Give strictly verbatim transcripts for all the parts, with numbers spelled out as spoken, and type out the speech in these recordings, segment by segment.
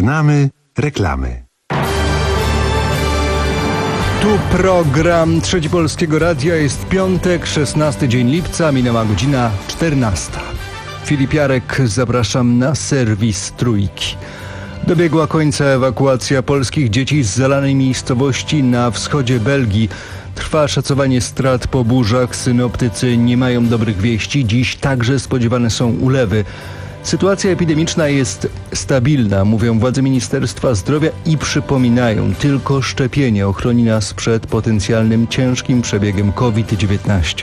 Żegnamy reklamy. Tu program Trzeci Polskiego Radia. Jest piątek, szesnasty dzień lipca, minęła godzina czternasta. Filip Jarek, zapraszam na serwis Trójki. Dobiegła końca ewakuacja polskich dzieci z zalanej miejscowości na wschodzie Belgii. Trwa szacowanie strat po burzach. Synoptycy nie mają dobrych wieści. Dziś także spodziewane są ulewy. Sytuacja epidemiczna jest stabilna, mówią władze Ministerstwa Zdrowia i przypominają, tylko szczepienie ochroni nas przed potencjalnym ciężkim przebiegiem kowid dziewiętnaście.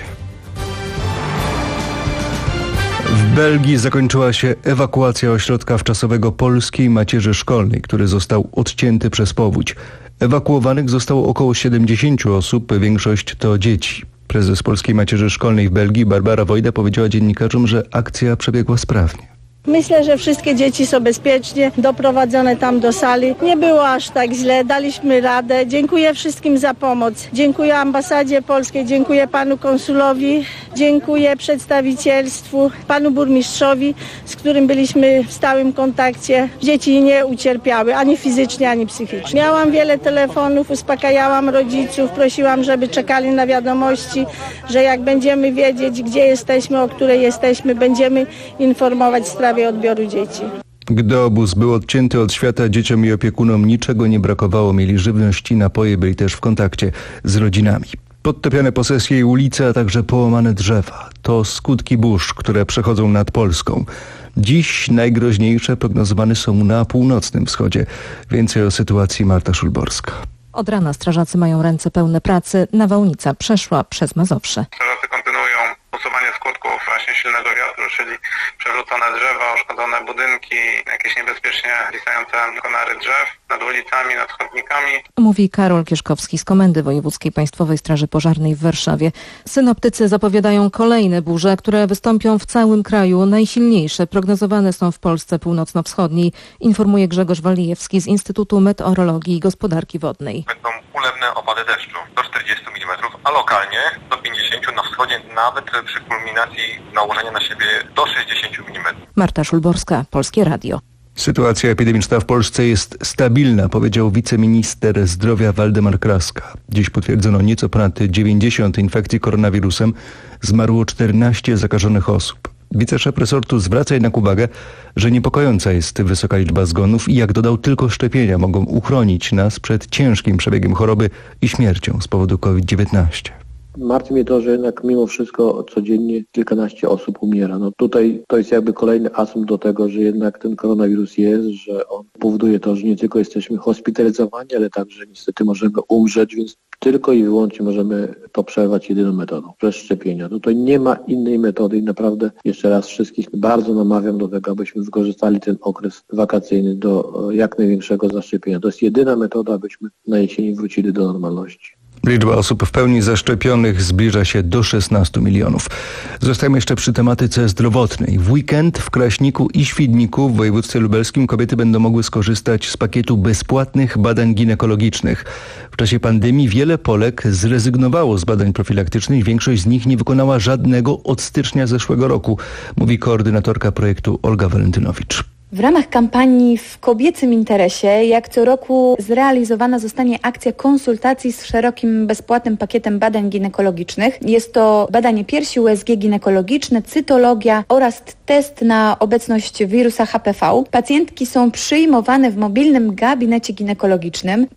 W Belgii zakończyła się ewakuacja ośrodka wczasowego polskiej macierzy szkolnej, który został odcięty przez powódź. Ewakuowanych zostało około siedemdziesięciu osób, większość to dzieci. Prezes Polskiej Macierzy Szkolnej w Belgii, Barbara Wojda, powiedziała dziennikarzom, że akcja przebiegła sprawnie. Myślę, że wszystkie dzieci są bezpiecznie doprowadzone tam do sali. Nie było aż tak źle, daliśmy radę. Dziękuję wszystkim za pomoc. Dziękuję ambasadzie polskiej, dziękuję panu konsulowi, dziękuję przedstawicielstwu, panu burmistrzowi, z którym byliśmy w stałym kontakcie. Dzieci nie ucierpiały ani fizycznie, ani psychicznie. Miałam wiele telefonów, uspokajałam rodziców, prosiłam, żeby czekali na wiadomości, że jak będziemy wiedzieć, gdzie jesteśmy, o której jesteśmy, będziemy informować w sprawie odbioru dzieci. Gdy obóz był odcięty od świata, dzieciom i opiekunom niczego nie brakowało. Mieli żywność i napoje, byli też w kontakcie z rodzinami. Podtopione posesje i ulice, a także połamane drzewa. To skutki burz, które przechodzą nad Polską. Dziś najgroźniejsze prognozowane są na północnym wschodzie. Więcej o sytuacji Marta Szulborska. Od rana strażacy mają ręce pełne pracy. Nawałnica przeszła przez Mazowsze. Strażacy kontynuują usuwanie skutków właśnie silnego wiatru, czyli przewrócone drzewa, uszkodzone budynki, jakieś niebezpiecznie wisające konary drzew nad ulicami, nad chodnikami. Mówi Karol Kieszkowski z Komendy Wojewódzkiej Państwowej Straży Pożarnej w Warszawie. Synoptycy zapowiadają kolejne burze, które wystąpią w całym kraju. Najsilniejsze prognozowane są w Polsce północno-wschodniej, informuje Grzegorz Walijewski z Instytutu Meteorologii i Gospodarki Wodnej. Będą ulewne opady deszczu do czterdziestu milimetrów, a lokalnie do pięćdziesięciu, na wschodzie nawet przy kulminacji nałożenia na siebie do sześćdziesięciu milimetrów. Marta Szulborska, Polskie Radio. Sytuacja epidemiczna w Polsce jest stabilna, powiedział wiceminister zdrowia Waldemar Kraska. Dziś potwierdzono nieco ponad dziewięćdziesiąt infekcji koronawirusem. Zmarło czternaście zakażonych osób. Wiceszef resortu zwraca jednak uwagę, że niepokojąca jest wysoka liczba zgonów i jak dodał, tylko szczepienia mogą uchronić nas przed ciężkim przebiegiem choroby i śmiercią z powodu kowid dziewiętnaście. Martwi mnie to, że jednak mimo wszystko codziennie kilkanaście osób umiera. No tutaj to jest jakby kolejny asumpt do tego, że jednak ten koronawirus jest, że on powoduje to, że nie tylko jesteśmy hospitalizowani, ale także niestety możemy umrzeć, więc tylko i wyłącznie możemy to przerwać jedyną metodą, przez szczepienia. No to nie ma innej metody i naprawdę jeszcze raz wszystkich bardzo namawiam do tego, abyśmy wykorzystali ten okres wakacyjny do jak największego zaszczepienia. To jest jedyna metoda, abyśmy na jesieni wrócili do normalności. Liczba osób w pełni zaszczepionych zbliża się do szesnastu milionów. Zostajemy jeszcze przy tematyce zdrowotnej. W weekend w Kraśniku i Świdniku w województwie lubelskim kobiety będą mogły skorzystać z pakietu bezpłatnych badań ginekologicznych. W czasie pandemii wiele Polek zrezygnowało z badań profilaktycznych. Większość z nich nie wykonała żadnego od stycznia zeszłego roku, mówi koordynatorka projektu Olga Walentynowicz. W ramach kampanii W kobiecym interesie, jak co roku, zrealizowana zostanie akcja konsultacji z szerokim, bezpłatnym pakietem badań ginekologicznych. Jest to badanie piersi, U S G ginekologiczne, cytologia oraz test na obecność wirusa H P V. Pacjentki są przyjmowane w mobilnym gabinecie ginekologicznym.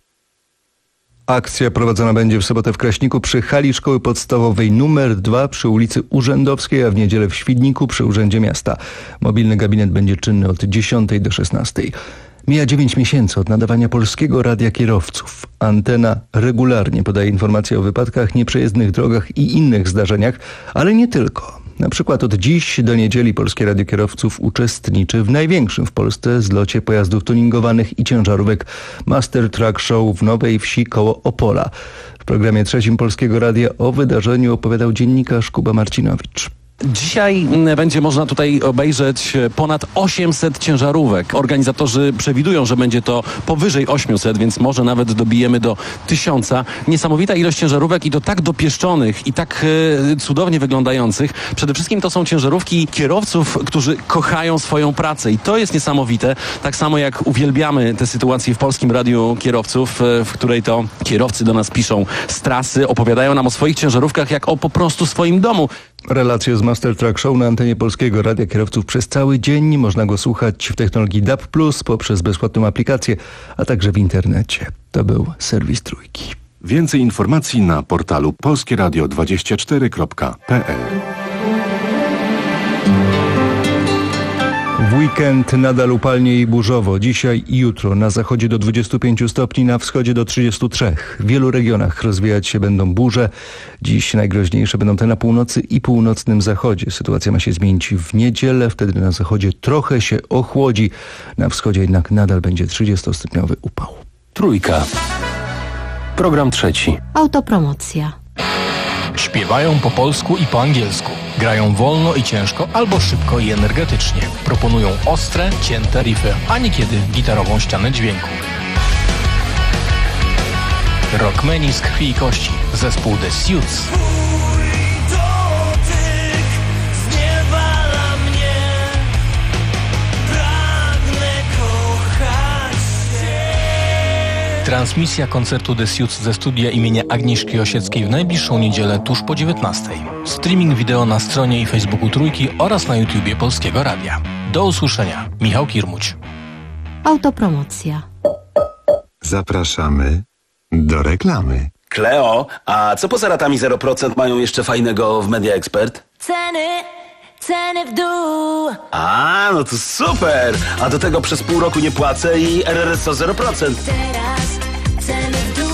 Akcja prowadzona będzie w sobotę w Kraśniku przy hali Szkoły Podstawowej numer dwa przy ulicy Urzędowskiej, a w niedzielę w Świdniku przy Urzędzie Miasta. Mobilny gabinet będzie czynny od dziesiątej do szesnastej. Mija dziewięć miesięcy od nadawania Polskiego Radia Kierowców. Antena regularnie podaje informacje o wypadkach, nieprzejezdnych drogach i innych zdarzeniach, ale nie tylko. Na przykład od dziś do niedzieli Polskie Radio Kierowców uczestniczy w największym w Polsce zlocie pojazdów tuningowanych i ciężarówek Master Truck Show w Nowej Wsi koło Opola. W programie trzecim Polskiego Radia o wydarzeniu opowiadał dziennikarz Kuba Marcinowicz. Dzisiaj będzie można tutaj obejrzeć ponad osiemset ciężarówek. Organizatorzy przewidują, że będzie to powyżej osiemset, więc może nawet dobijemy do tysiąca. Niesamowita ilość ciężarówek i to tak dopieszczonych i tak e, cudownie wyglądających. Przede wszystkim to są ciężarówki kierowców, którzy kochają swoją pracę i to jest niesamowite. Tak samo jak uwielbiamy tę sytuację w Polskim Radiu Kierowców, e, w której to kierowcy do nas piszą z trasy, opowiadają nam o swoich ciężarówkach jak o po prostu swoim domu. Relacje z Master Track Show na antenie Polskiego Radia Kierowców przez cały dzień. Można go słuchać w technologii D A B plus, poprzez bezpłatną aplikację, a także w internecie. To był serwis Trójki. Więcej informacji na portalu polskie radio dwadzieścia cztery kropka p l. W weekend nadal upalnie i burzowo. Dzisiaj i jutro na zachodzie do dwudziestu pięciu stopni, na wschodzie do trzydziestu trzech. W wielu regionach rozwijać się będą burze. Dziś najgroźniejsze będą te na północy i północnym zachodzie. Sytuacja ma się zmienić w niedzielę. Wtedy na zachodzie trochę się ochłodzi. Na wschodzie jednak nadal będzie trzydziestostopniowy upał. Trójka. Program trzeci. Autopromocja. Śpiewają po polsku i po angielsku. Grają wolno i ciężko, albo szybko i energetycznie. Proponują ostre, cięte riffy, a niekiedy gitarową ścianę dźwięku. Rockmeni z krwi i kości. Zespół The Suits. Transmisja koncertu The Suits ze studia imienia Agnieszki Osieckiej w najbliższą niedzielę tuż po dziewiętnastej. Streaming wideo na stronie i Facebooku Trójki oraz na YouTubie Polskiego Radia. Do usłyszenia. Michał Kirmuć. Autopromocja. Zapraszamy do reklamy. Kleo, a co poza ratami zero procent mają jeszcze fajnego w Media Expert? Ceny, ceny w dół. A, no to super! A do tego przez pół roku nie płacę i R R S O zero procent. Teraz ceny w dół.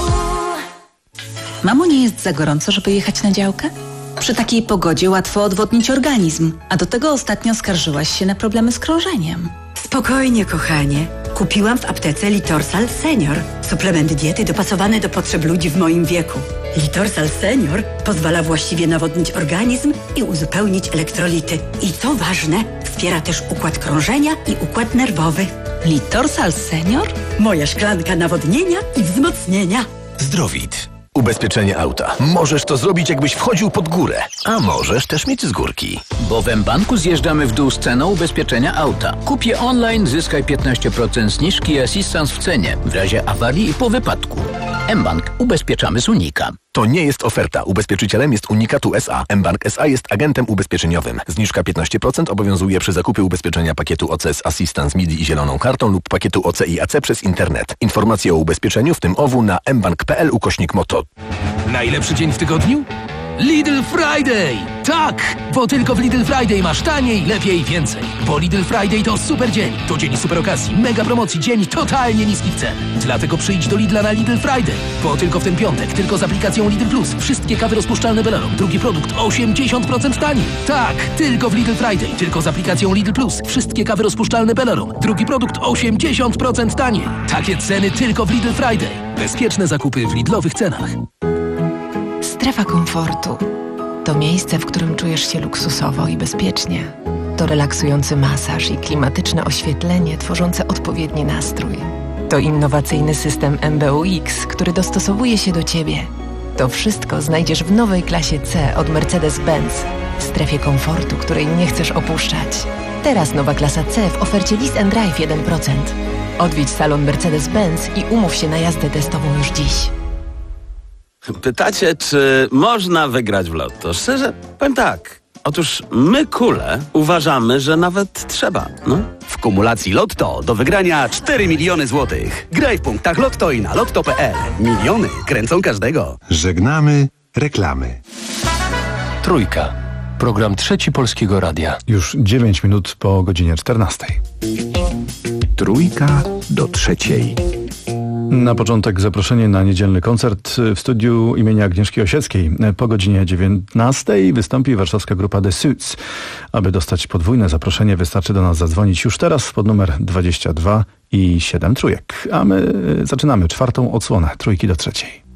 Mamo, nie jest za gorąco, żeby jechać na działkę? Przy takiej pogodzie łatwo odwodnić organizm, a do tego ostatnio skarżyłaś się na problemy z krążeniem. Spokojnie, kochanie. Kupiłam w aptece Litorsal Senior. Suplement diety dopasowany do potrzeb ludzi w moim wieku. Litorsal Senior pozwala właściwie nawodnić organizm i uzupełnić elektrolity. I co ważne, wspiera też układ krążenia i układ nerwowy. Litorsal Senior? Moja szklanka nawodnienia i wzmocnienia. Zdrowit. Ubezpieczenie auta. Możesz to zrobić, jakbyś wchodził pod górę, a możesz też mieć z górki. Bo w mBanku zjeżdżamy w dół z ceną ubezpieczenia auta. Kup je online, zyskaj piętnaście procent zniżki i asystans w cenie w razie awarii i po wypadku. mBank. Ubezpieczamy z Unika. To nie jest oferta. Ubezpieczycielem jest Unikatu S A. mBank S A jest agentem ubezpieczeniowym. Zniżka piętnaście procent obowiązuje przy zakupie ubezpieczenia pakietu O C z Assistance M I D I i zieloną kartą lub pakietu O C i A C przez internet. Informacje o ubezpieczeniu, w tym O W, na mbank.pl ukośnik moto. Najlepszy dzień w tygodniu? Lidl Friday! Tak! Bo tylko w Lidl Friday masz taniej, lepiej, więcej. Bo Lidl Friday to super dzień. To dzień super okazji, mega promocji, dzień totalnie niskich cen. Dlatego przyjdź do Lidla na Lidl Friday. Bo tylko w ten piątek, tylko z aplikacją Lidl Plus, wszystkie kawy rozpuszczalne Belarom. Drugi produkt osiemdziesiąt procent taniej. Tak! Tylko w Lidl Friday, tylko z aplikacją Lidl Plus, wszystkie kawy rozpuszczalne Belarom. Drugi produkt osiemdziesiąt procent taniej. Takie ceny tylko w Lidl Friday. Bezpieczne zakupy w Lidlowych cenach. Strefa komfortu to miejsce, w którym czujesz się luksusowo i bezpiecznie. To relaksujący masaż i klimatyczne oświetlenie tworzące odpowiedni nastrój. To innowacyjny system M B U X, który dostosowuje się do Ciebie. To wszystko znajdziesz w nowej klasie C od Mercedes-Benz, w strefie komfortu, której nie chcesz opuszczać. Teraz nowa klasa C w ofercie Lease and Drive jeden procent. Odwiedź salon Mercedes-Benz i umów się na jazdę testową już dziś. Pytacie, czy można wygrać w lotto? Szczerze, powiem tak. Otóż my, kule, uważamy, że nawet trzeba, no. W kumulacji Lotto do wygrania cztery miliony złotych. Graj w punktach Lotto i na lotto kropka p l. Miliony kręcą każdego. Żegnamy reklamy. Trójka. Program trzeci Polskiego Radia. Już dziewięć minut po godzinie czternastej. Trójka do trzeciej. Na początek zaproszenie na niedzielny koncert w studiu imienia Agnieszki Osieckiej. Po godzinie dziewiętnastej wystąpi warszawska grupa The Suits. Aby dostać podwójne zaproszenie, wystarczy do nas zadzwonić już teraz pod numer dwadzieścia dwa i siedem trójek. A my zaczynamy czwartą odsłonę Trójki do trzeciej.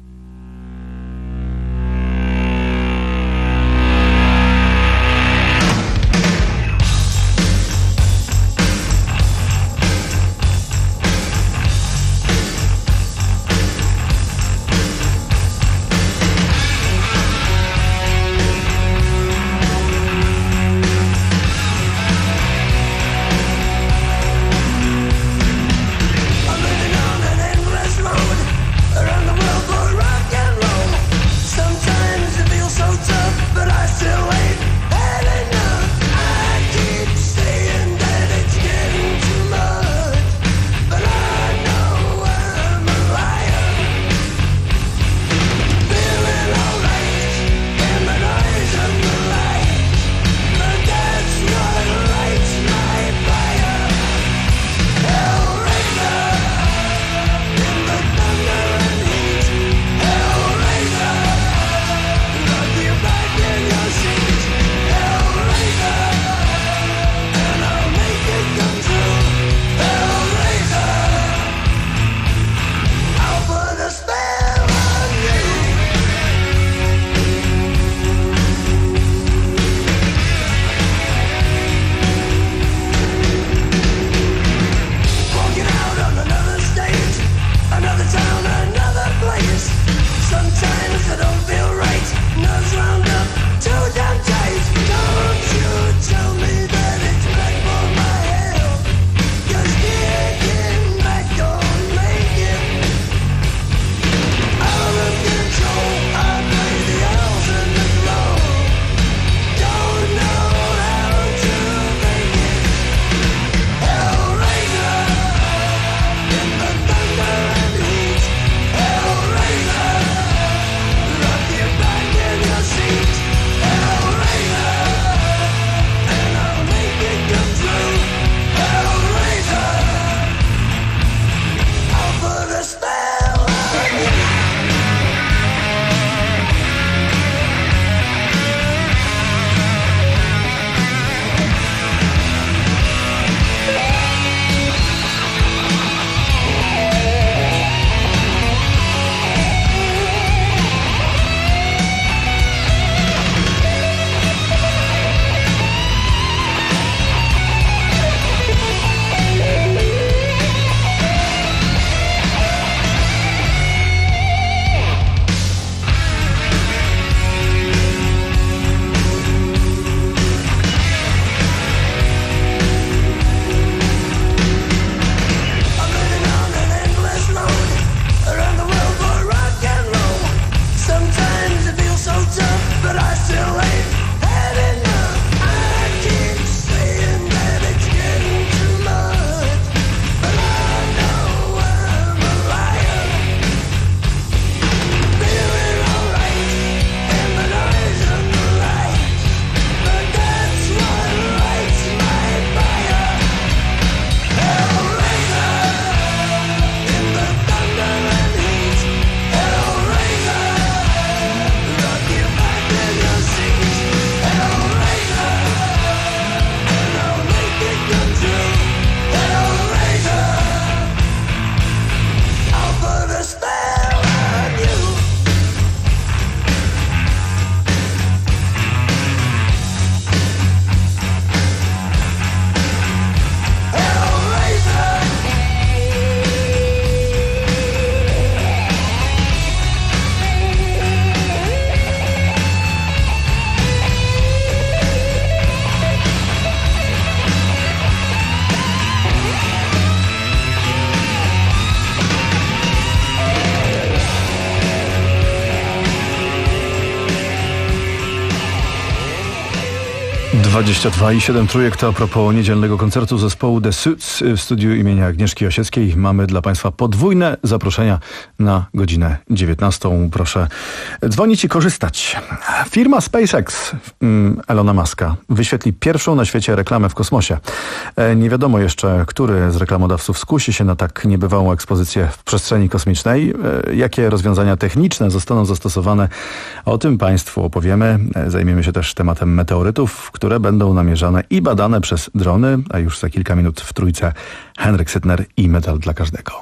dwadzieścia dwa i siedem trójek to a propos niedzielnego koncertu zespołu The Suits w studiu imienia Agnieszki Osieckiej. Mamy dla Państwa podwójne zaproszenia na godzinę dziewiętnastą. Proszę dzwonić i korzystać. Firma SpaceX Elona Muska wyświetli pierwszą na świecie reklamę w kosmosie. Nie wiadomo jeszcze, który z reklamodawców skusi się na tak niebywałą ekspozycję w przestrzeni kosmicznej. Jakie rozwiązania techniczne zostaną zastosowane, o tym Państwu opowiemy. Zajmiemy się też tematem meteorytów, które będą namierzane i badane przez drony, a już za kilka minut w trójce Henryk Sytner i medal dla każdego.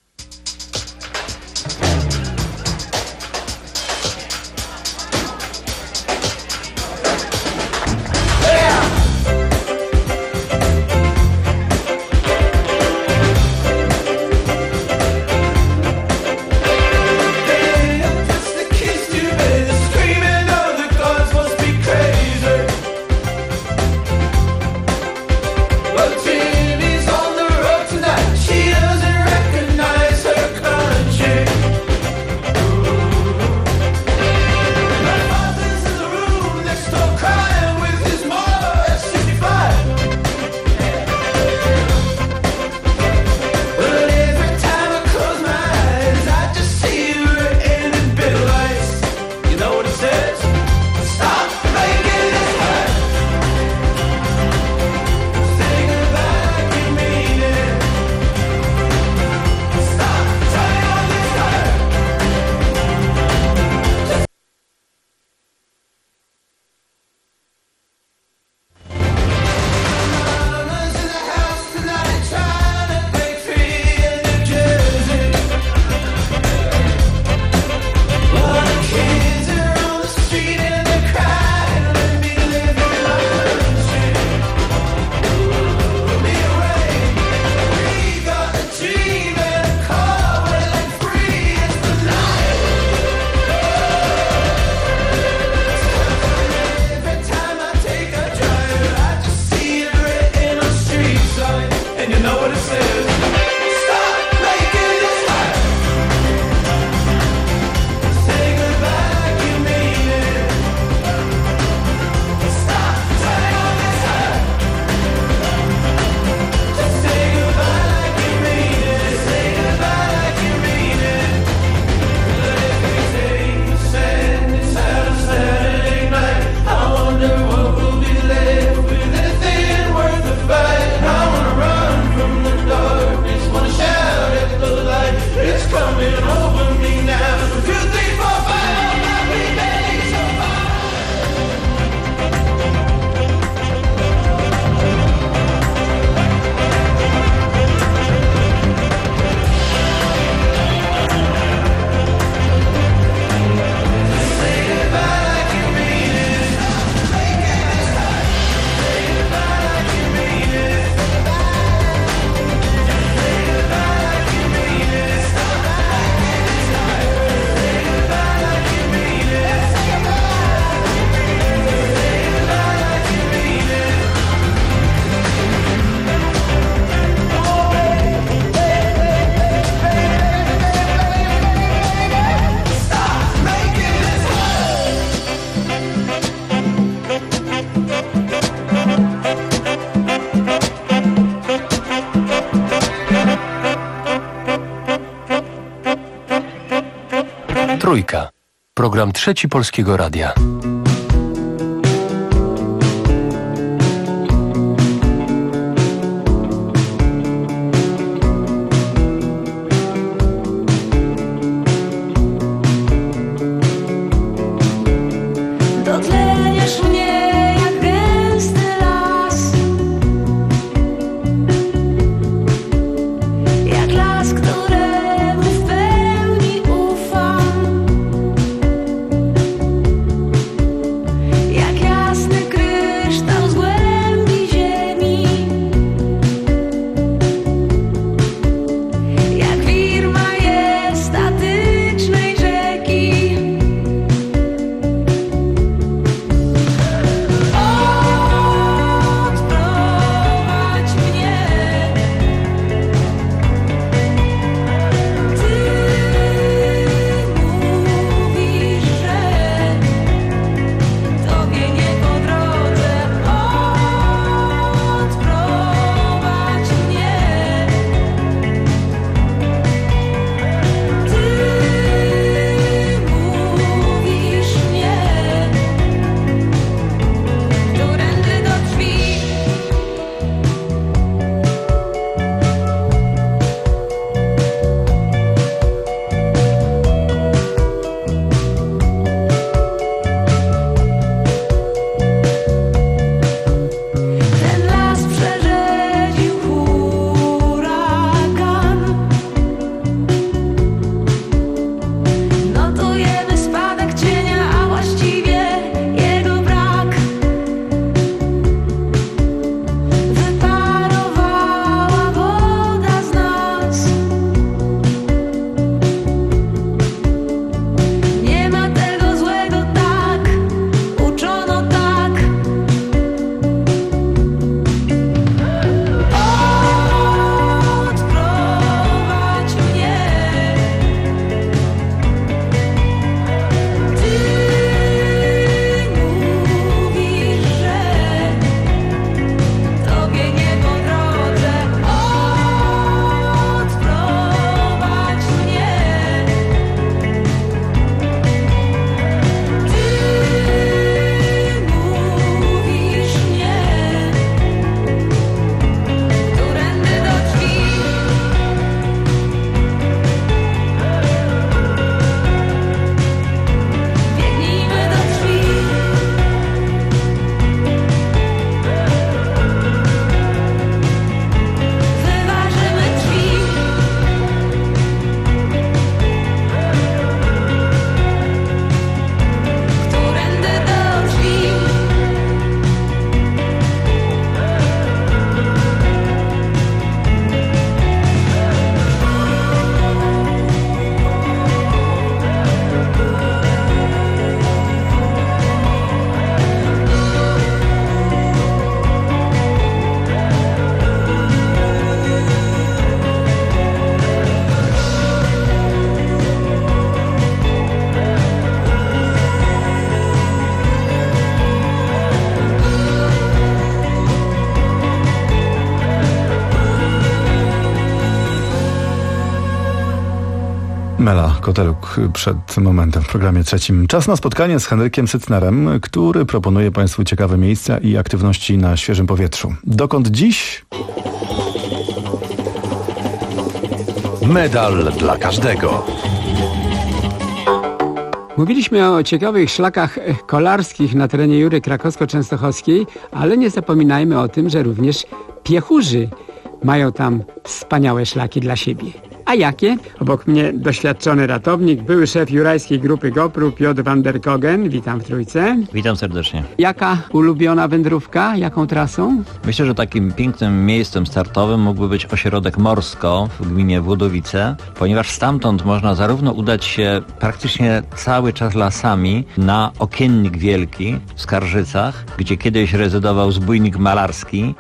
Trójka. Program Trzeci Polskiego Radia. Któremu w pełni ufam. Mela Koteluk przed momentem w programie trzecim. Czas na spotkanie z Henrykiem Sytnerem, który proponuje Państwu ciekawe miejsca i aktywności na świeżym powietrzu. Dokąd dziś? Medal dla każdego. Mówiliśmy o ciekawych szlakach kolarskich na terenie Jury Krakowsko-Częstochowskiej, ale nie zapominajmy o tym, że również piechurzy mają tam wspaniałe szlaki dla siebie. A jakie? Obok mnie doświadczony ratownik, były szef jurajskiej grupy GoPru Piotr van der Kogen. Witam w Trójce. Witam serdecznie. Jaka ulubiona wędrówka? Jaką trasą? Myślę, że takim pięknym miejscem startowym mógłby być ośrodek Morsko w gminie Włodowice, ponieważ stamtąd można zarówno udać się praktycznie cały czas lasami na Okiennik Wielki w Skarżycach, gdzie kiedyś rezydował zbójnik malarski.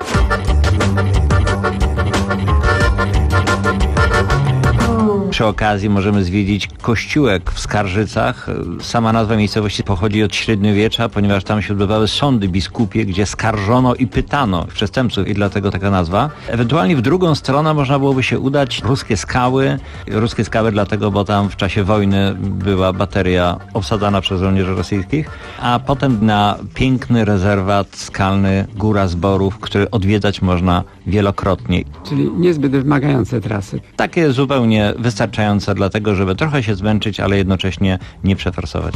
Przy okazji możemy zwiedzić kościółek w Skarżycach. Sama nazwa miejscowości pochodzi od średniowiecza, ponieważ tam się odbywały sądy biskupie, gdzie skarżono i pytano przestępców i dlatego taka nazwa. Ewentualnie w drugą stronę można byłoby się udać Ruskie Skały. Ruskie Skały dlatego, bo tam w czasie wojny była bateria obsadzana przez żołnierzy rosyjskich, a potem na piękny rezerwat skalny Góra Zborów, który odwiedzać można wielokrotnie. Czyli niezbyt wymagające trasy. Takie zupełnie wystarczające dlatego, żeby trochę się zmęczyć, ale jednocześnie nie przeforsować.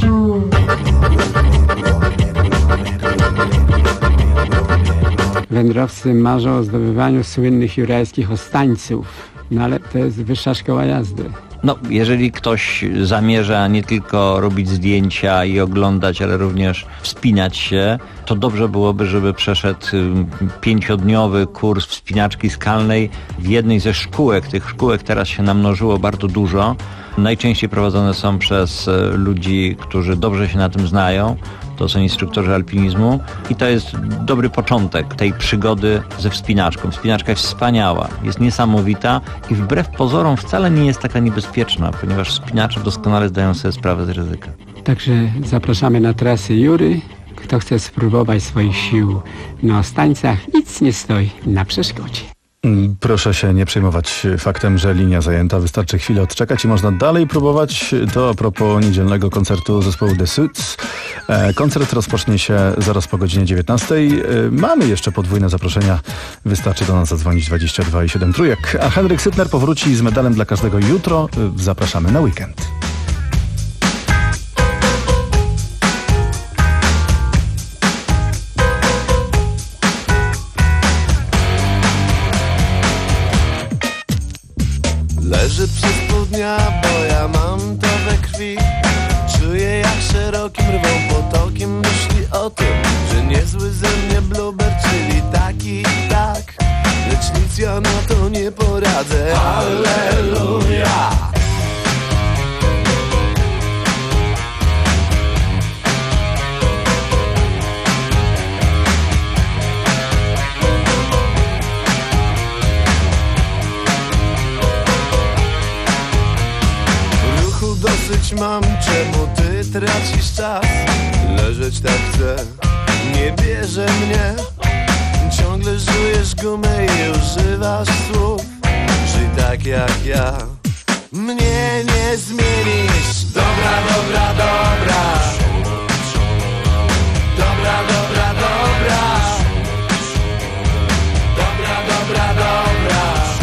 Wędrowcy marzą o zdobywaniu słynnych jurajskich ostańców, no ale to jest wyższa szkoła jazdy. No, jeżeli ktoś zamierza nie tylko robić zdjęcia i oglądać, ale również wspinać się, to dobrze byłoby, żeby przeszedł pięciodniowy kurs wspinaczki skalnej w jednej ze szkółek. Tych szkółek teraz się namnożyło bardzo dużo. Najczęściej prowadzone są przez ludzi, którzy dobrze się na tym znają. To są instruktorzy alpinizmu i to jest dobry początek tej przygody ze wspinaczką. Wspinaczka jest wspaniała, jest niesamowita i wbrew pozorom wcale nie jest taka niebezpieczna, ponieważ wspinacze doskonale zdają sobie sprawę z ryzyka. Także zapraszamy na trasy Jury. Kto chce spróbować swoich sił na ostańcach, nic nie stoi na przeszkodzie. Proszę się nie przejmować faktem, że linia zajęta. Wystarczy chwilę odczekać i można dalej próbować. To a propos niedzielnego koncertu zespołu The Suits. Koncert rozpocznie się zaraz po godzinie dziewiętnastej. Mamy jeszcze podwójne zaproszenia. Wystarczy do nas zadzwonić dwadzieścia dwa i siedem trójek. A Henryk Sytner powróci z medalem dla każdego jutro. Zapraszamy na weekend. Leży przez pół dnia, bo ja mam to we krwi. Czuję jak szerokim rwą potokiem myśli o tym, że niezły ze mnie bluber, czyli taki tak. Lecz nic ja na to nie poradzę. Alleluja! Dosyć mam, czemu ty tracisz czas? Leżeć tak chcę, nie bierze mnie. Ciągle żujesz gumę i używasz słów. Żyj tak jak ja, mnie nie zmienisz. Dobra, dobra, dobra. Dobra, dobra, dobra. Dobra, dobra, dobra.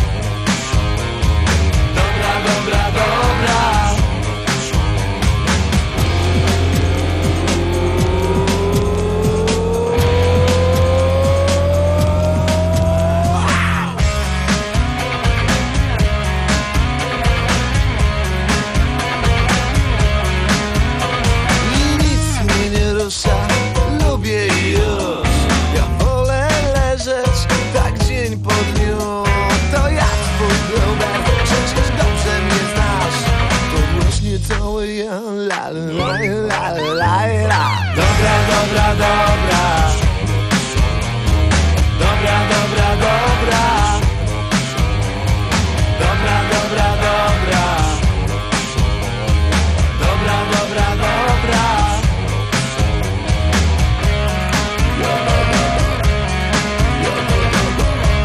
Dobra, dobra, dobra. Lubię już, ja wolę leżeć tak dzień po dniu. To ja twój bluber, przecież dobrze mnie znasz. To właśnie cały ja, la la la la la. Dobra, dobra, dobra. Dobra, dobra, dobra. Dobra, dobra, dobra. Dobra, dobra, dobra.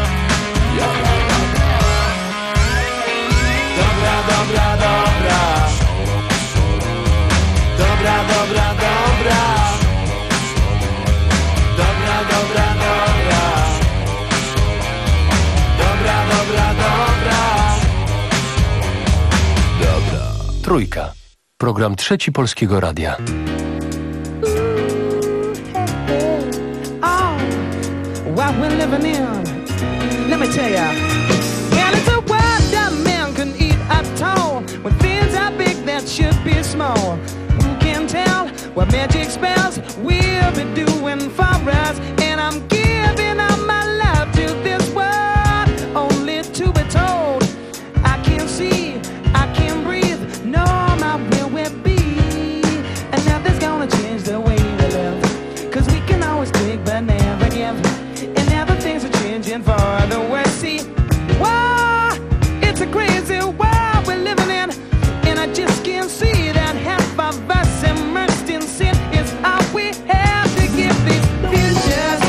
Dobra, dobra, dobra. Trójka. Program Trzeci Polskiego Radia. What we're living in, let me tell ya. And it's a world that man can eat at all. When things are big that should be small. Who can tell what magic spells we'll be doing for us? And I'm giving up my love to this world, only to be told I can't see, I can't breathe, no, my will will be. And nothing's gonna change the way we live, 'cause we can always take but never give. Things are changing for the worse. See, wow, it's a crazy world we're living in, and I just can't see that half of us immersed in sin is all we have to give these futures.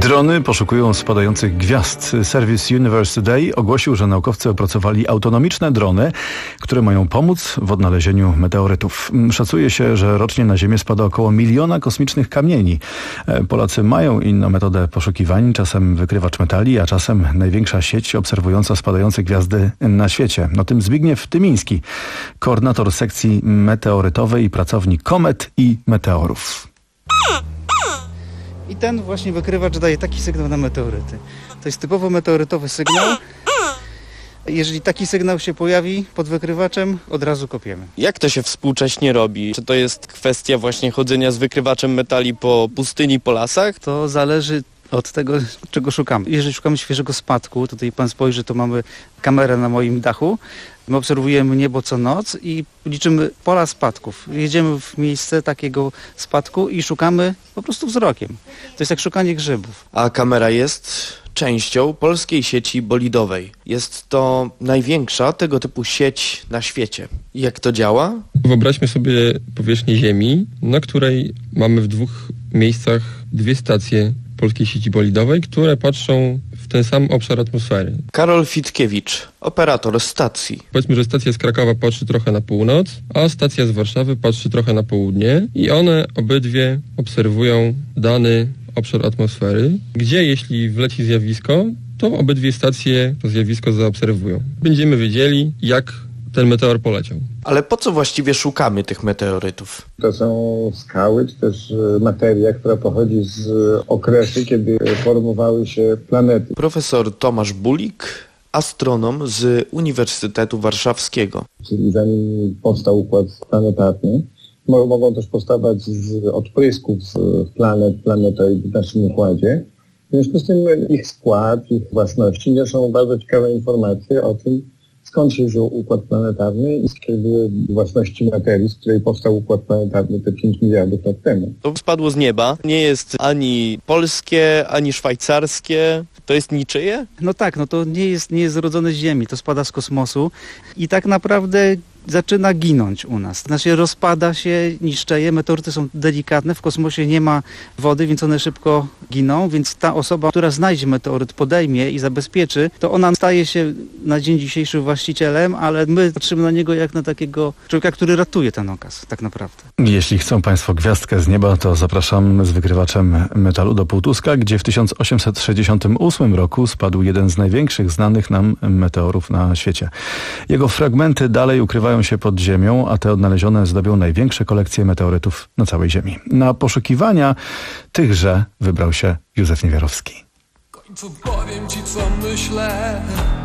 Drony poszukują spadających gwiazd. Serwis Universe Today ogłosił, że naukowcy opracowali autonomiczne drony, które mają pomóc w odnalezieniu meteorytów. Szacuje się, że rocznie na Ziemię spada około miliona kosmicznych kamieni. Polacy mają inną metodę poszukiwań, czasem wykrywacz metali, a czasem największa sieć obserwująca spadające gwiazdy na świecie. O tym Zbigniew Tymiński, koordynator sekcji meteorytowej i pracownik komet i meteorów. I ten właśnie wykrywacz daje taki sygnał na meteoryty. To jest typowo meteorytowy sygnał. Jeżeli taki sygnał się pojawi pod wykrywaczem, od razu kopiemy. Jak to się współcześnie robi? Czy to jest kwestia właśnie chodzenia z wykrywaczem metali po pustyni, po lasach? To zależy od tego, czego szukamy. Jeżeli szukamy świeżego spadku, tutaj pan spojrzy, to mamy kamerę na moim dachu. My obserwujemy niebo co noc i liczymy pola spadków. Jedziemy w miejsce takiego spadku i szukamy po prostu wzrokiem. To jest jak szukanie grzybów. A kamera jest częścią polskiej sieci bolidowej. Jest to największa tego typu sieć na świecie. Jak to działa? Wyobraźmy sobie powierzchnię Ziemi, na której mamy w dwóch miejscach dwie stacje polskiej sieci bolidowej, które patrzą w ten sam obszar atmosfery. Karol Fitkiewicz, operator stacji. Powiedzmy, że stacja z Krakowa patrzy trochę na północ, a stacja z Warszawy patrzy trochę na południe i one obydwie obserwują dany obszar atmosfery, gdzie jeśli wleci zjawisko, to obydwie stacje to zjawisko zaobserwują. Będziemy wiedzieli, jak ten meteor poleciał. Ale po co właściwie szukamy tych meteorytów? To są skały, czy też materia, która pochodzi z okresu, kiedy formowały się planety. Profesor Tomasz Bulik, astronom z Uniwersytetu Warszawskiego. Czyli zanim powstał układ planetarny, mogą też powstawać z odprysków planet, planetoid w naszym układzie. W związku z tym ich skład, ich własności niosą bardzo ciekawe informacje o tym, skąd się wziął układ planetarny i jakie były własności materii, z której powstał układ planetarny te pięć miliardów lat temu. To spadło z nieba, nie jest ani polskie, ani szwajcarskie. To jest niczyje? No tak, no to nie jest, nie jest zrodzone z Ziemi, to spada z kosmosu i tak naprawdę zaczyna ginąć u nas. Znaczy rozpada się, niszczeje, meteoryty są delikatne, w kosmosie nie ma wody, więc one szybko giną, więc ta osoba, która znajdzie meteoryt, podejmie i zabezpieczy, to ona staje się na dzień dzisiejszy właścicielem, ale my patrzymy na niego jak na takiego człowieka, który ratuje ten okaz, tak naprawdę. Jeśli chcą Państwo gwiazdkę z nieba, to zapraszam z wykrywaczem metalu do Półtuska, gdzie w tysiąc osiemset sześćdziesiątym ósmym roku spadł jeden z największych znanych nam meteorów na świecie. Jego fragmenty dalej ukrywają się pod ziemią, a te odnalezione zdobią największe kolekcje meteorytów na całej Ziemi. Na poszukiwania tychże wybrał się Józef Niewiarowski. W końcu powiem ci, co myślę,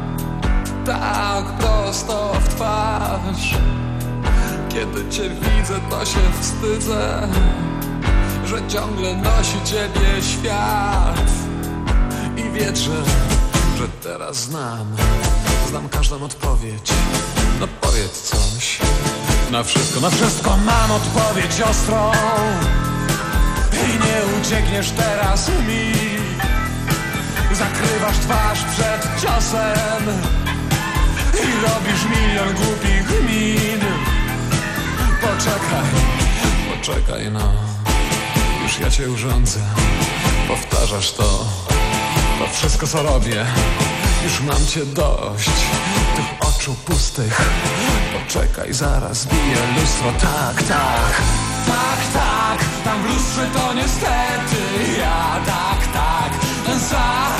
tak prosto w twarz. Kiedy cię widzę, to się wstydzę, że ciągle nosi ciebie świat. I wierzę, że teraz znam, znam każdą odpowiedź. No powiedz coś. Na wszystko, na wszystko mam odpowiedź ostrą. I nie uciekniesz teraz mi. Zakrywasz twarz przed ciosem i robisz milion głupich min. Poczekaj, poczekaj no. Już ja cię urządzę. Powtarzasz to, to wszystko co robię. Już mam cię dość, tych oczu pustych. Poczekaj, zaraz biję lustro. Tak, tak, tak, tak. Tam w lustrze to niestety ja. Tak, tak, ten sam.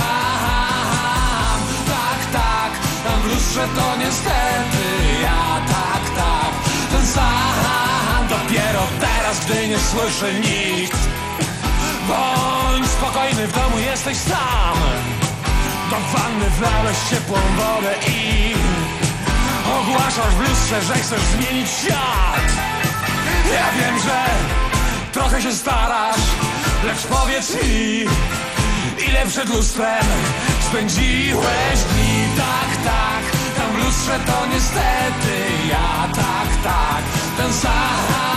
Tak, tak, tam w lustrze to niestety ja. Tak, tak, ten sam. Dopiero teraz, gdy nie słyszy nikt. Bądź spokojny, w domu jesteś sam. Do wanny wlałeś ciepłą wodę i ogłaszasz w lustrze, że chcesz zmienić świat. Ja wiem, że trochę się starasz, lecz powiedz mi, ile przed lustrem spędziłeś dni. Tak, tak, tam w lustrze to niestety ja. Tak, tak, ten sam.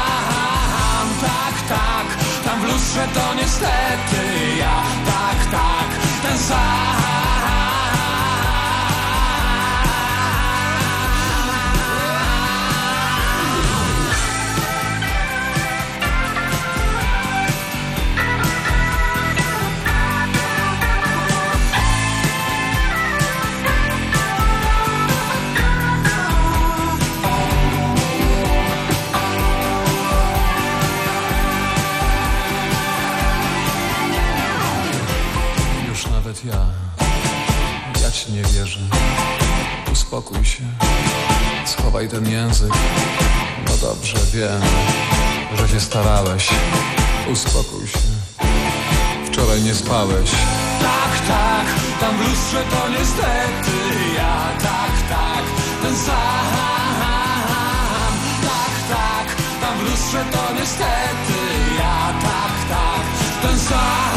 Tak, tak, tam w lustrze to niestety ja. Tak, tak, ten sam. ja. Ja ci nie wierzę. Uspokój się. Schowaj ten język. No dobrze, wiem, że się starałeś. Uspokój się. Wczoraj nie spałeś. Tak, tak, tam w lustrze to niestety ja. Tak, tak, ten sam. Tak, tak, tam w lustrze to niestety ja. Tak, tak, ten sam.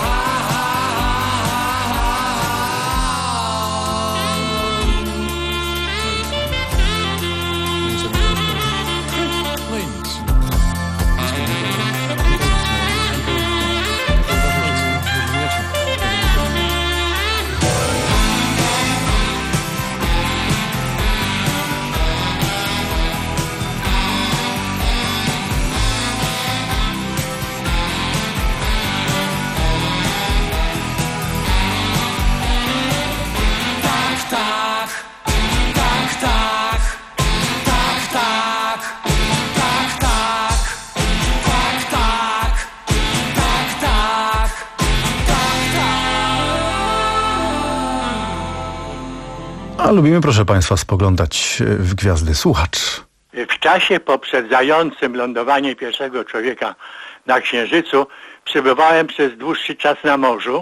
A lubimy, proszę Państwa, spoglądać w gwiazdy. Słuchacz. W czasie poprzedzającym lądowanie pierwszego człowieka na Księżycu przebywałem przez dłuższy czas na morzu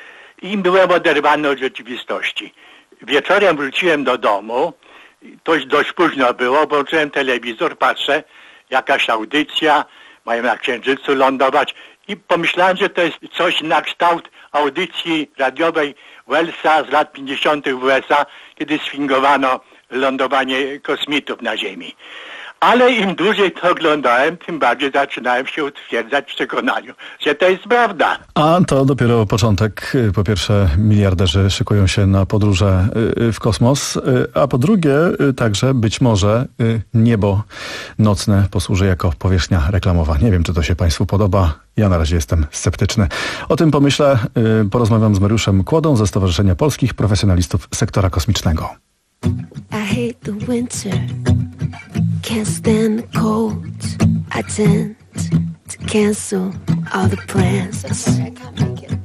i byłem oderwany od rzeczywistości. Wieczorem wróciłem do domu, to dość późno było, włączyłem telewizor, patrzę, jakaś audycja, mają na Księżycu lądować i pomyślałem, że to jest coś na kształt audycji radiowej Wellsa z lat pięćdziesiątych w U S A, kiedy sfingowano lądowanie kosmitów na Ziemi. Ale im dłużej to oglądałem, tym bardziej zaczynałem się utwierdzać w przekonaniu, że to jest prawda. A to dopiero początek. Po pierwsze, miliarderzy szykują się na podróże w kosmos, a po drugie także być może niebo nocne posłuży jako powierzchnia reklamowa. Nie wiem, czy to się Państwu podoba. Ja na razie jestem sceptyczny. O tym pomyślę. Porozmawiam z Mariuszem Kłodą ze Stowarzyszenia Polskich Profesjonalistów Sektora Kosmicznego. I hate the winter, can't stand the cold. I tend to cancel all the plans. I say I can't make it.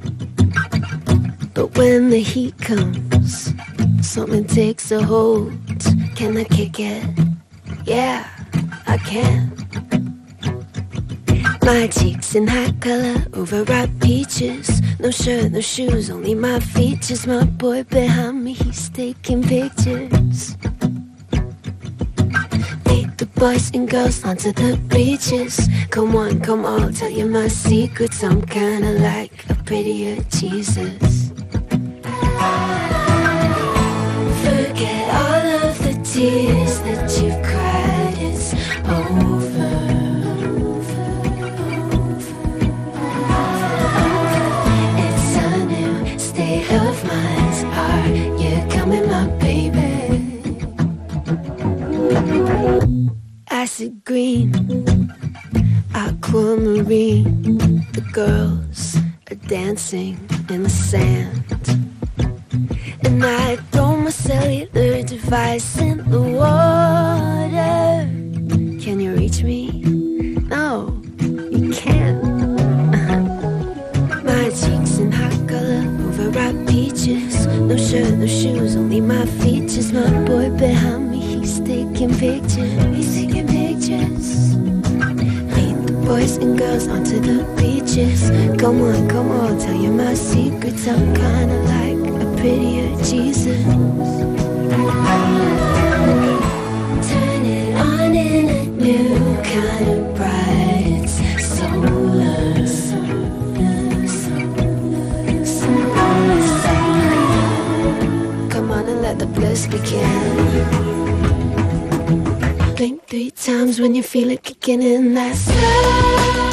But when the heat comes, something takes a hold. Can I kick it? Yeah, I can. My cheeks in hot color, overripe peaches. No shirt, no shoes, only my features. My boy behind me, he's taking pictures. Lead the boys and girls onto the beaches. Come on, come on, I'll tell you my secrets. I'm kinda like a prettier Jesus. Forget all of the tears that you've cried, it's over. Of mine, are you coming, my baby? Acid green, aquamarine. The girls are dancing in the sand, and I throw my cellular device in the water. Can you reach me? No, you can't. My cheeks in hot color, overripe peaches. No shirt, no shoes, only my features. My boy behind me, he's taking pictures. He's taking pictures. Lead the boys and girls onto the beaches. Come on, come on, tell you my secrets. I'm kinda like a prettier Jesus. Turn it on in a new kind of bright. It's solar. Let the bliss begin. Blink three times when you feel it kicking in. That slow.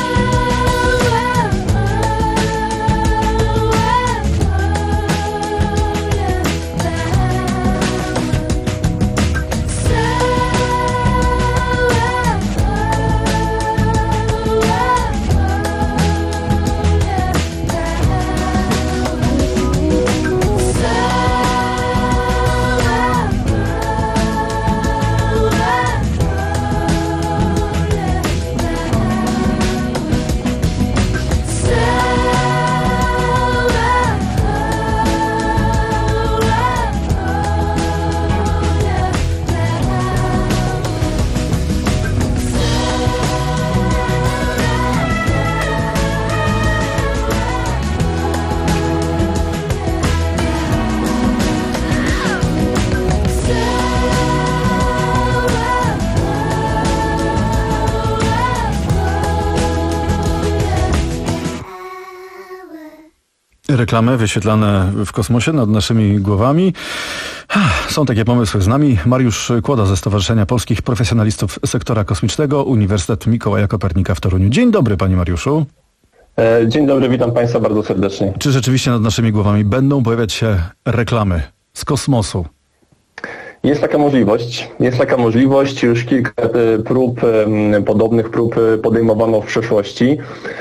Reklamy wyświetlane w kosmosie nad naszymi głowami. Są takie pomysły z nami. Mariusz Kłoda ze Stowarzyszenia Polskich Profesjonalistów Sektora Kosmicznego, Uniwersytet Mikołaja Kopernika w Toruniu. Dzień dobry, panie Mariuszu. Dzień dobry, witam państwa bardzo serdecznie. Czy rzeczywiście nad naszymi głowami będą pojawiać się reklamy z kosmosu? Jest taka możliwość, jest taka możliwość, już kilka prób, podobnych prób podejmowano w przeszłości.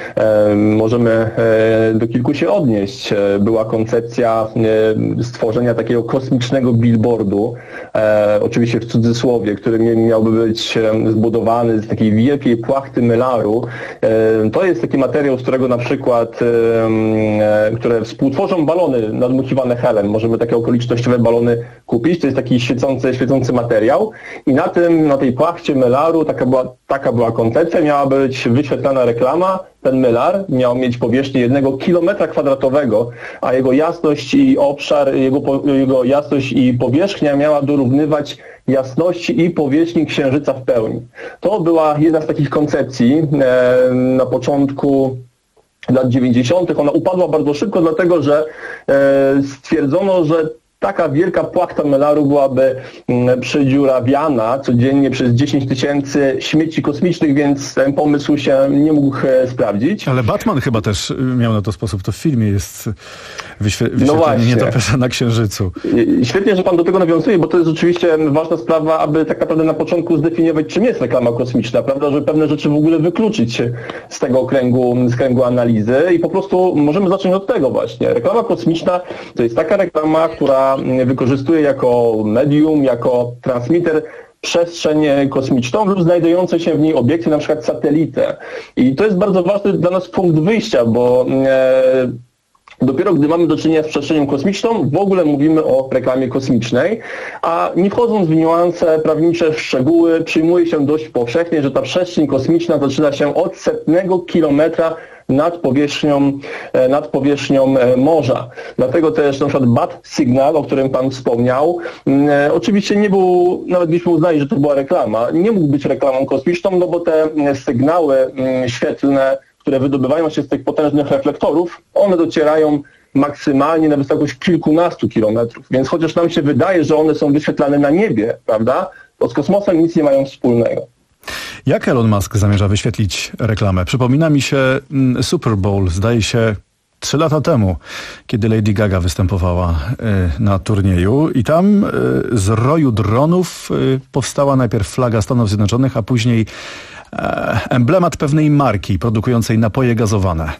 Możemy do kilku się odnieść. Była koncepcja stworzenia takiego kosmicznego billboardu, oczywiście w cudzysłowie, który miałby być zbudowany z takiej wielkiej płachty mylaru. To jest taki materiał, z którego na przykład, które współtworzą balony nadmuchiwane helem. Możemy takie okolicznościowe balony kupić. To jest taki świecący świecący materiał i na tym, na tej płachcie mylaru taka była, taka była koncepcja, miała być wyświetlana reklama. Ten mylar miał mieć powierzchnię jednego kilometra kwadratowego, a jego jasność i obszar, jego, jego jasność i powierzchnia miała dorównywać jasności i powierzchni Księżyca w pełni. To była jedna z takich koncepcji e, na początku lat dziewięćdziesiątych. Ona upadła bardzo szybko, dlatego że e, stwierdzono, że taka wielka płachta mylaru byłaby przedziurawiana codziennie przez dziesięć tysięcy śmieci kosmicznych, więc ten pomysł się nie mógł sprawdzić. Ale Batman chyba też miał na to sposób. To w filmie jest wyświe- wyświetlenie no nietoperza na Księżycu. Świetnie, że pan do tego nawiązuje, bo to jest oczywiście ważna sprawa, aby tak naprawdę na początku zdefiniować, czym jest reklama kosmiczna, prawda, żeby pewne rzeczy w ogóle wykluczyć z tego kręgu, z kręgu analizy i po prostu możemy zacząć od tego właśnie. Reklama kosmiczna to jest taka reklama, która wykorzystuje jako medium, jako transmitter przestrzeń kosmiczną lub znajdujące się w niej obiekty, na przykład satelitę. I to jest bardzo ważny dla nas punkt wyjścia, bo e, dopiero gdy mamy do czynienia z przestrzenią kosmiczną, w ogóle mówimy o reklamie kosmicznej, a nie wchodząc w niuanse prawnicze, w szczegóły, przyjmuje się dość powszechnie, że ta przestrzeń kosmiczna zaczyna się od setnego kilometra nad powierzchnią, nad powierzchnią morza. Dlatego też na przykład bat signal, o którym pan wspomniał, e, oczywiście nie był, nawet byśmy uznali, że to była reklama, nie mógł być reklamą kosmiczną, no bo te sygnały m, świetlne, które wydobywają się z tych potężnych reflektorów, one docierają maksymalnie na wysokość kilkunastu kilometrów. Więc chociaż nam się wydaje, że one są wyświetlane na niebie, prawda, to z kosmosem nic nie mają wspólnego. Jak Elon Musk zamierza wyświetlić reklamę? Przypomina mi się Super Bowl, zdaje się, trzy lata temu, kiedy Lady Gaga występowała y, na turnieju i tam y, z roju dronów y, powstała najpierw flaga Stanów Zjednoczonych, a później y, emblemat pewnej marki produkującej napoje gazowane.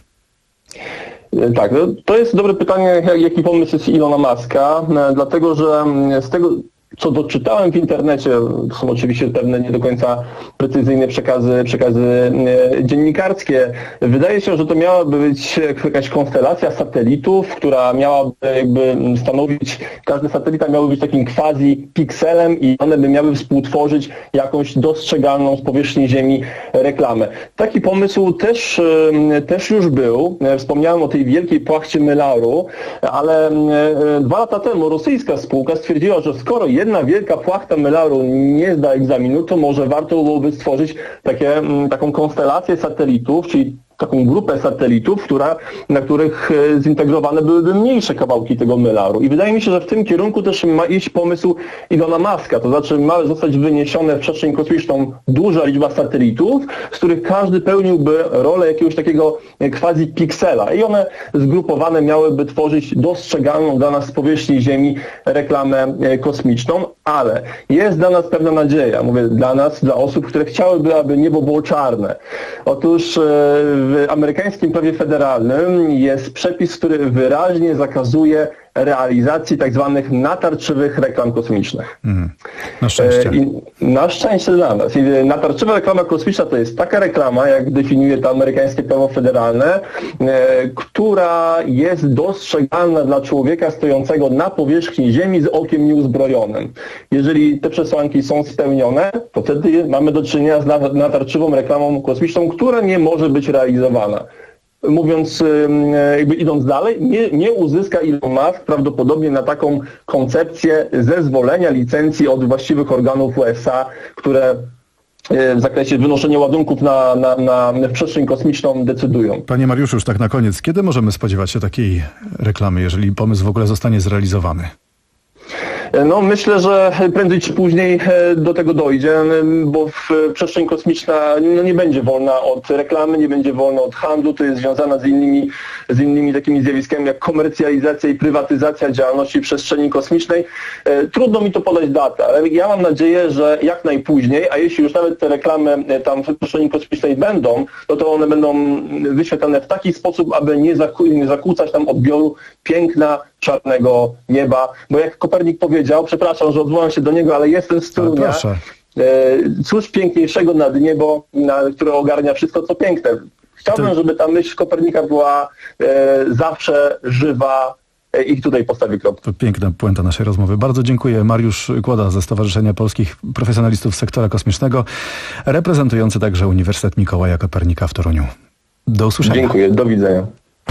Tak, to jest dobre pytanie, jaki pomysł jest Elona Muska, dlatego że z tego, co doczytałem w internecie, to są oczywiście pewne nie do końca precyzyjne przekazy, przekazy e, dziennikarskie. Wydaje się, że to miałaby być jakaś konstelacja satelitów, która miałaby jakby stanowić, każdy satelita miałby być takim quasi pikselem i one by miały współtworzyć jakąś dostrzegalną z powierzchni Ziemi reklamę. Taki pomysł też, e, też już był. Wspomniałem o tej wielkiej płachcie mylaru, ale e, dwa lata temu rosyjska spółka stwierdziła, że skoro jedna wielka płachta mylaru nie zda egzaminu, to może warto byłoby stworzyć takie, taką konstelację satelitów, czyli taką grupę satelitów, która, na których zintegrowane byłyby mniejsze kawałki tego mylaru. I wydaje mi się, że w tym kierunku też ma iść pomysł Elona Muska, to znaczy ma zostać wyniesione w przestrzeń kosmiczną duża liczba satelitów, z których każdy pełniłby rolę jakiegoś takiego quasi piksela i one zgrupowane miałyby tworzyć dostrzegalną dla nas z powierzchni Ziemi reklamę kosmiczną, ale jest dla nas pewna nadzieja, mówię dla nas, dla osób, które chciałyby, aby niebo było czarne. Otóż w amerykańskim prawie federalnym jest przepis, który wyraźnie zakazuje realizacji tak zwanych natarczywych reklam kosmicznych. Mm, na szczęście. I na szczęście dla nas. I natarczywa reklama kosmiczna to jest taka reklama, jak definiuje to amerykańskie prawo federalne, e, która jest dostrzegalna dla człowieka stojącego na powierzchni Ziemi z okiem nieuzbrojonym. Jeżeli te przesłanki są spełnione, to wtedy mamy do czynienia z natarczywą reklamą kosmiczną, która nie może być realizowana. Mówiąc, jakby idąc dalej, nie, nie uzyska Elon Musk prawdopodobnie na taką koncepcję zezwolenia, licencji od właściwych organów U S A, które w zakresie wynoszenia ładunków na, na, na, w przestrzeń kosmiczną decydują. Panie Mariuszu, już tak na koniec, kiedy możemy spodziewać się takiej reklamy, jeżeli pomysł w ogóle zostanie zrealizowany? No myślę, że prędzej czy później do tego dojdzie, bo przestrzeń kosmiczna no, nie będzie wolna od reklamy, nie będzie wolna od handlu, to jest związana z innymi, z innymi takimi zjawiskami jak komercjalizacja i prywatyzacja działalności przestrzeni kosmicznej. Trudno mi to podać datę, ale ja mam nadzieję, że jak najpóźniej, a jeśli już nawet te reklamy tam w przestrzeni kosmicznej będą, no to one będą wyświetlane w taki sposób, aby nie, zaku- nie zakłócać tam odbioru piękna czarnego nieba, bo jak Kopernik powiedział, przepraszam, że odwołam się do niego, ale jestem z Torunia, cóż piękniejszego nad niebo, na, które ogarnia wszystko, co piękne. Chciałbym, to... żeby ta myśl Kopernika była e, zawsze żywa e, i tutaj postawię kropkę. To piękna puenta naszej rozmowy. Bardzo dziękuję. Mariusz Kłoda ze Stowarzyszenia Polskich Profesjonalistów Sektora Kosmicznego, reprezentujący także Uniwersytet Mikołaja Kopernika w Toruniu. Do usłyszenia. Dziękuję, do widzenia.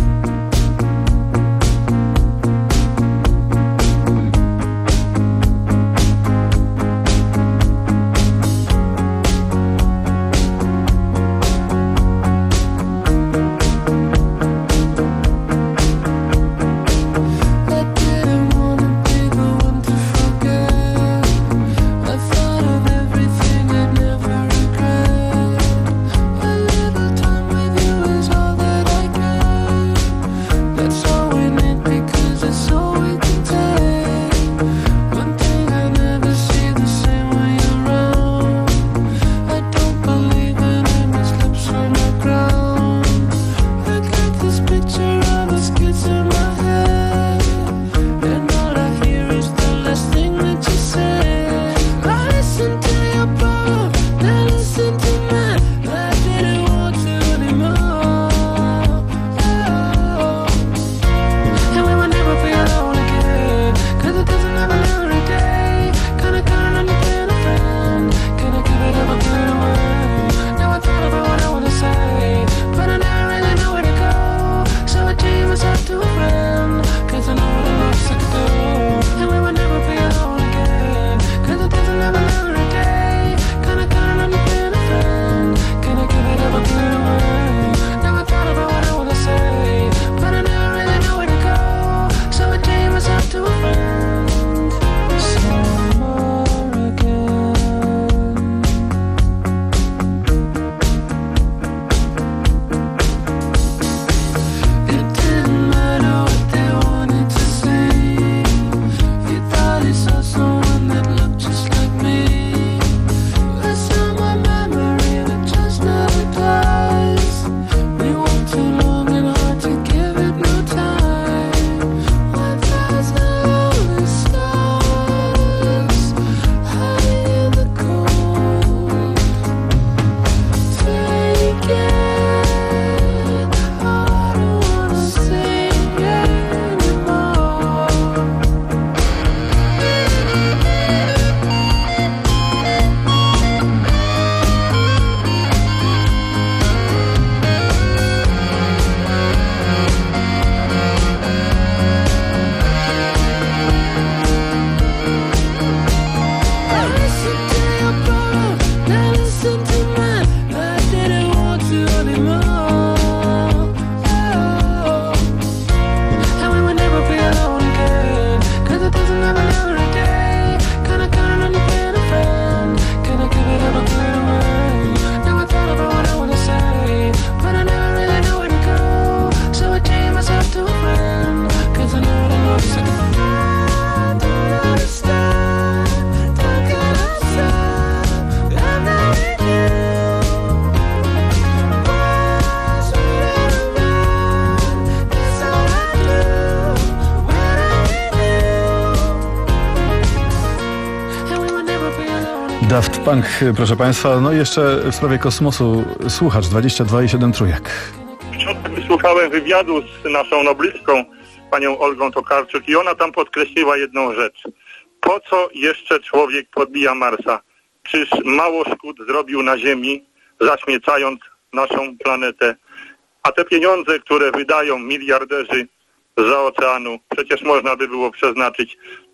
Daft Punk, proszę Państwa. No i jeszcze w sprawie kosmosu słuchacz dwadzieścia dwa i siedem trójek. Wczoraj wysłuchałem wywiadu z naszą noblistką, panią Olgą Tokarczuk, i ona tam podkreśliła jedną rzecz. Po co jeszcze człowiek podbija Marsa? Czyż mało szkód zrobił na Ziemi, zaśmiecając naszą planetę? A te pieniądze, które wydają miliarderzy zza oceanu, przecież można by było przeznaczyć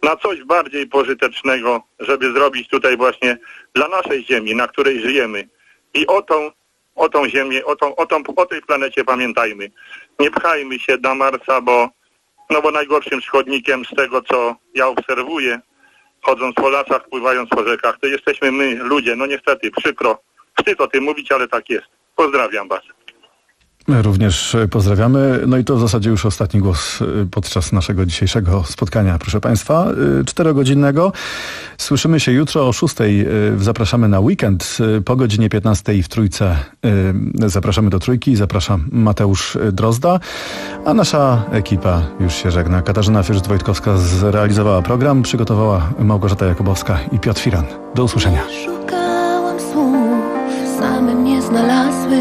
na coś bardziej pożytecznego, żeby zrobić tutaj właśnie dla naszej ziemi, na której żyjemy. I o tą, o tą ziemię, o, tą, o, tą, o tej planecie pamiętajmy. Nie pchajmy się na Marsa, bo, no bo najgorszym szkodnikiem z tego, co ja obserwuję, chodząc po lasach, pływając po rzekach, to jesteśmy my, ludzie. No niestety, przykro. Wstyd o tym mówić, ale tak jest. Pozdrawiam was. Również pozdrawiamy. No i to w zasadzie już ostatni głos podczas naszego dzisiejszego spotkania, proszę Państwa, czterogodzinnego. Słyszymy się jutro o szóstej. Zapraszamy na weekend po godzinie piętnastej w Trójce. Zapraszamy do Trójki. Zapraszam Mateusz Drozda. A nasza ekipa już się żegna. Katarzyna Fierzyt-Wojtkowska zrealizowała program, przygotowała Małgorzata Jakubowska i Piotr Firan. Do usłyszenia. Szukałam słów, same mnie znalazły.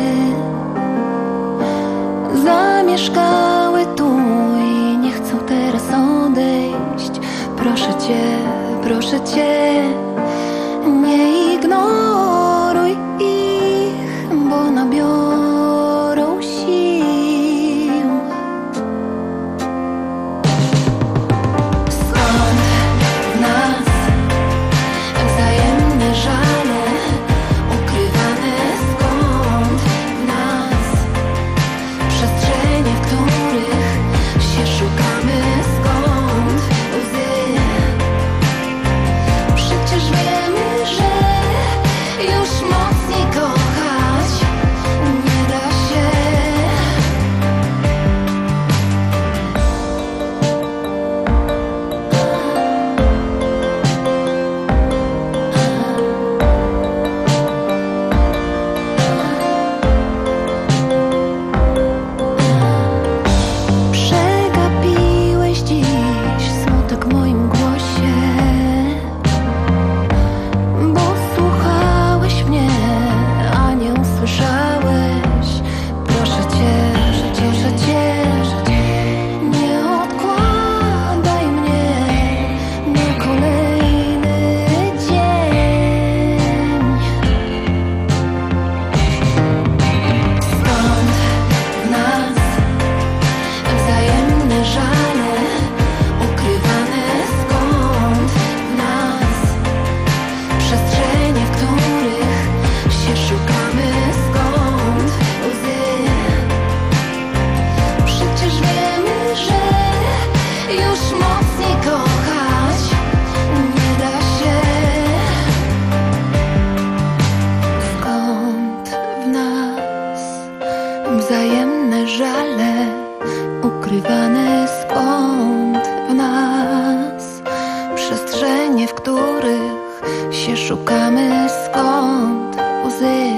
Zamieszkały tu i nie chcą teraz odejść. Proszę cię, proszę cię, nie ignoruj ich, bo nabiorą sił. Skąd w nas wzajemne żale ukrywane? Skąd w nas przestrzenie, w których się szukamy? Skąd łzy? Przecież wiemy, że już mocniej kochać nie da się. Przegapiłeś dziś smutek w moim głosie, bo słuchałeś mnie, a nie usłyszałeś. Proszę cię, proszę cię, nie odkładaj mnie na kolejny dzień. Skąd w nas wzajemne żale ukrywane? Skąd w nas przestrzenie, w których się szukamy? Skąd łzy? Przecież wiemy, że już mocniej kochać nie da się. Skąd w nas wzajemne żale ukrywane? Skąd w nas przestrzenie, w których się szukamy? Skąd łzy?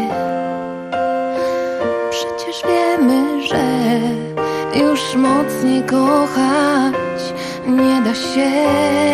Przecież wiemy, że już mocniej kochać nie da się.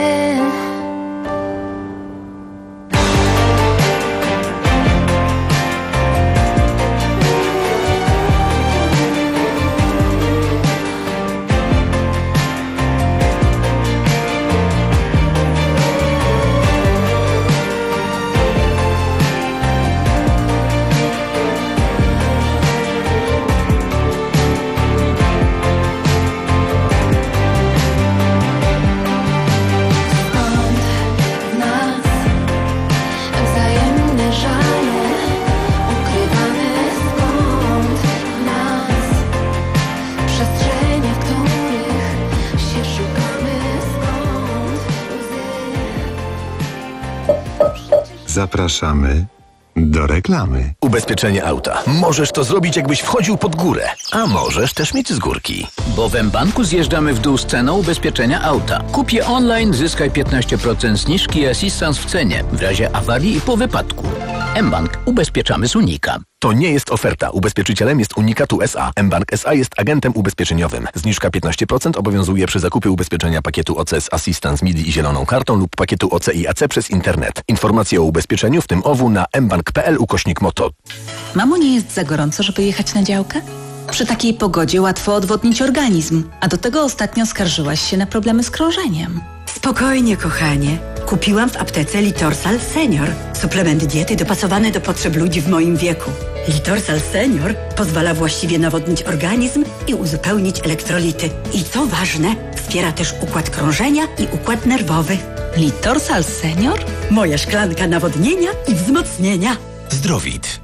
Zapraszamy do reklamy. Ubezpieczenie auta. Możesz to zrobić, jakbyś wchodził pod górę, a możesz też mieć z górki. Bo w mBanku zjeżdżamy w dół z ceną ubezpieczenia auta. Kup je online, zyskaj piętnaście procent zniżki i asystans w cenie w razie awarii i po wypadku. mBank. Ubezpieczamy z Unika. To nie jest oferta. Ubezpieczycielem jest Unikatu S A. mBank S A jest agentem ubezpieczeniowym. Zniżka piętnaście procent obowiązuje przy zakupie ubezpieczenia pakietu O C z Assistance M I D I i zieloną kartą lub pakietu O C i A C przez internet. Informacje o ubezpieczeniu, w tym O W, na mbank.pl ukośnik moto. Mamo, nie jest za gorąco, żeby jechać na działkę? Przy takiej pogodzie łatwo odwodnić organizm, a do tego ostatnio skarżyłaś się na problemy z krążeniem. Spokojnie, kochanie. Kupiłam w aptece Litorsal Senior. Suplement diety dopasowany do potrzeb ludzi w moim wieku. Litorsal Senior pozwala właściwie nawodnić organizm i uzupełnić elektrolity. I co ważne, wspiera Wspiera też układ krążenia i układ nerwowy. Litorsal Senior? Moja szklanka nawodnienia i wzmocnienia. Zdrowit.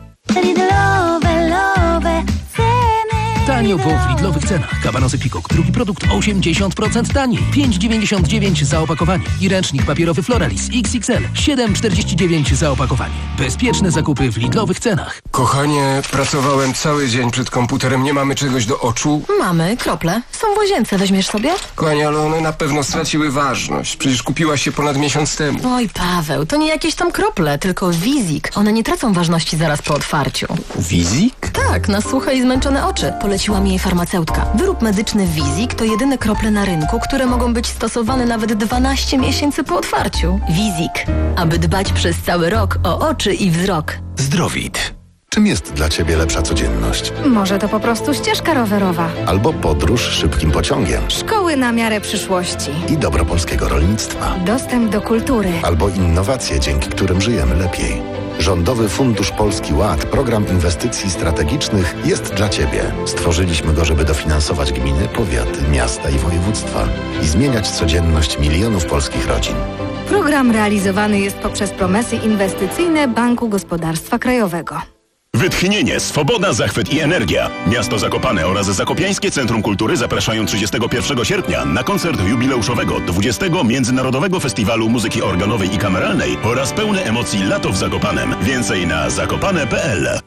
Lidlowe, lowe ceny. Tanio po w Lidlowych cenach. Kabanosy Pikok, drugi produkt osiemdziesiąt procent taniej. pięć dziewięćdziesiąt dziewięć za opakowanie. I ręcznik papierowy Floralis X X L. siedem czterdzieści dziewięć za opakowanie. Bezpieczne zakupy w Lidlowych cenach. Kochanie, pracowałem cały dzień przed komputerem. Nie mamy czegoś do oczu? Mamy, krople. Są w łazience, weźmiesz sobie? Kochanie, ale one na pewno straciły ważność. Przecież kupiłaś się ponad miesiąc temu. Oj, Paweł, to nie jakieś tam krople, tylko Wizik. One nie tracą ważności zaraz po otwarciu. Wizik? Tak, na suche i zmęczone oczy. Poleciła mi jej farmaceutka. Wyrób medyczny Wizik to jedyne krople na rynku, które mogą być stosowane nawet dwanaście miesięcy po otwarciu. Wizik. Aby dbać przez cały rok o oczy i wzrok. Zdrowit. Czym jest dla Ciebie lepsza codzienność? Może to po prostu ścieżka rowerowa. Albo podróż szybkim pociągiem. Szkoły na miarę przyszłości. I dobro polskiego rolnictwa. Dostęp do kultury. Albo innowacje, dzięki którym żyjemy lepiej. Rządowy Fundusz Polski Ład, program inwestycji strategicznych, jest dla Ciebie. Stworzyliśmy go, żeby dofinansować gminy, powiaty, miasta i województwa i zmieniać codzienność milionów polskich rodzin. Program realizowany jest poprzez promesy inwestycyjne Banku Gospodarstwa Krajowego. Wytchnienie, swoboda, zachwyt i energia. Miasto Zakopane oraz Zakopiańskie Centrum Kultury zapraszają trzydziestego pierwszego sierpnia na koncert jubileuszowego dwudziestego Międzynarodowego Festiwalu Muzyki Organowej i Kameralnej oraz pełne emocji Lato w Zakopanem. Więcej na zakopane kropka p l.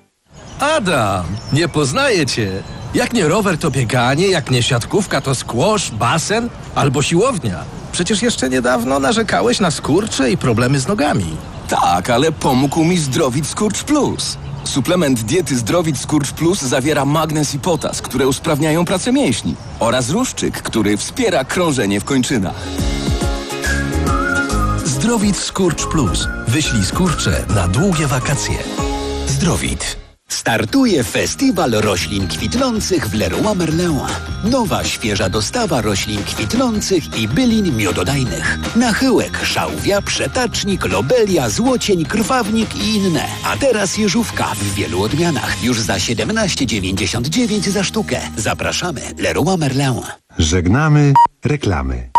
Adam, nie poznaję cię. Jak nie rower, to bieganie, jak nie siatkówka, to squash, basen albo siłownia. Przecież jeszcze niedawno narzekałeś na skurcze i problemy z nogami. Tak, ale pomógł mi Zdrowit Skurcz Plus. Suplement diety Zdrowit Skurcz Plus zawiera magnez i potas, które usprawniają pracę mięśni, oraz ruszczyk, który wspiera krążenie w kończynach. Zdrowit Skurcz Plus. Wyślij skurcze na długie wakacje. Zdrowit. Startuje Festiwal Roślin Kwitnących w Leroy Merlin. Nowa, świeża dostawa roślin kwitnących i bylin miododajnych. Nachyłek, szałwia, przetacznik, lobelia, złocień, krwawnik i inne. A teraz jeżówka w wielu odmianach. Już za siedemnaście dziewięćdziesiąt dziewięć za sztukę. Zapraszamy. Leroy Merlin. Żegnamy reklamy.